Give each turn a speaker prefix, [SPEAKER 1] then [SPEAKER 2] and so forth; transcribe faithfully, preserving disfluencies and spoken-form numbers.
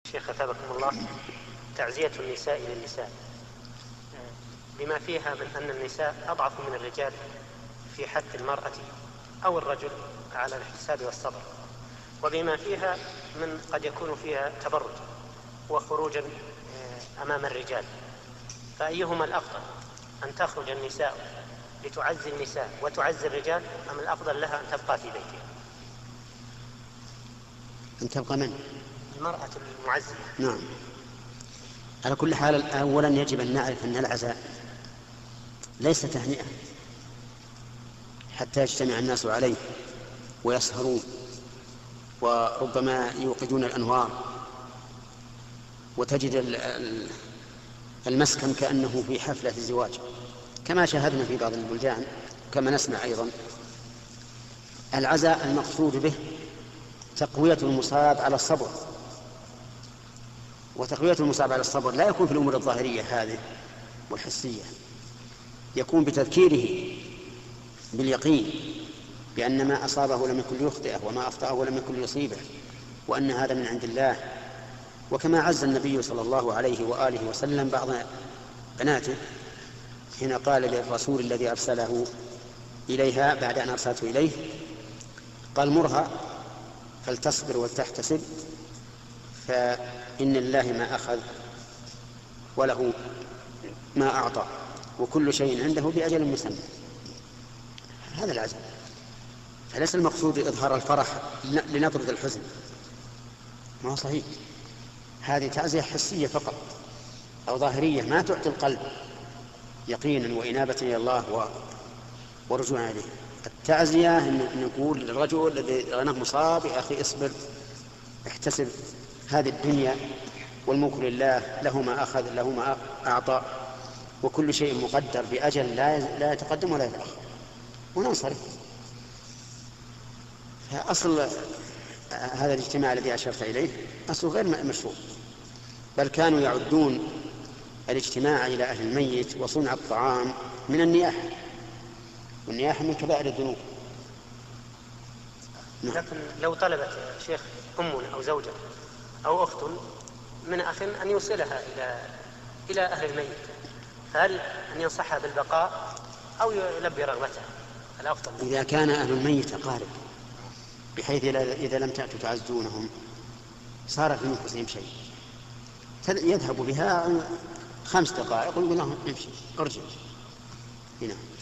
[SPEAKER 1] شيخ أثابكم الله، تعزية النساء للنساء بما فيها من أن النساء أضعف من الرجال في حث المرأة أو الرجل على الاحتساب والصبر، وبما فيها من قد يكون فيها تبرج وخروجا أمام الرجال، فأيهما الأفضل؟ أن تخرج النساء لتعزي النساء وتعزي الرجال، أم الأفضل لها أن تبقى في بيتها؟
[SPEAKER 2] أن تبقى من؟
[SPEAKER 1] المرأة المعزية.
[SPEAKER 2] نعم. على كل حال، أولا يجب أن نعرف أن العزاء ليس تهنئة حتى يجتمع الناس عليه ويسهرون وربما يوقدون الأنوار وتجد المسكن كأنه في حفلة الزواج كما شاهدنا في بعض البلدان كما نسمع أيضا. العزاء المقصود به تقوية المصاب على الصبر، وتقوية المصاب على الصبر لا يكون في الأمور الظاهرية هذه والحسية، يكون بتذكيره باليقين بأن ما أصابه لم يكن ليخطئه وما أخطأه لم يكن ليصيبه، وأن هذا من عند الله. وكما عز النبي صلى الله عليه وآله وسلم بعض بناته حين قال للرسول الذي أرسله إليها بعد أن أرسلته إليه، قال: مرها فلتصبر ولتحتسب، فإن الله ما أخذ وله ما أعطى وكل شيء عنده بأجل مسمى. هذا العزم، فليس المقصود إظهار الفرح لنطرد الحزن، ما هو صحيح. هذه تعزية حسية فقط أو ظاهرية ما تعطي القلب يقينا وإنابة إلى الله ورجوعا إليه. التعزية أن نقول للرجل الذي غناه مصاب: يا أخي اصبر، احتسب، هذه الدنيا والملك لله، له ما أخذ له ما أعطى وكل شيء مقدر بأجل لا يتقدم ولا يتأخر، وننصرف. فأصل هذا الاجتماع الذي أشرت إليه أصل غير مشروع، بل كانوا يعدون الاجتماع إلى أهل الميت وصنع الطعام من النياحة، والنياحة من كبائر الذنوب.
[SPEAKER 1] لكن لو طلبت شيخ أم أو زوجة أو أخت من أخ أن يوصلها إلى إلى أهل الميت، فهل أن ينصحها بالبقاء أو يلبي رغبتها؟ الأفضل
[SPEAKER 2] إذا كان أهل الميت أقارب بحيث إذا لم تأتوا تعزونهم صار في نفوسهم شيء، يذهب بها خمس دقائق ويقول لهم امشي ارجع هنا.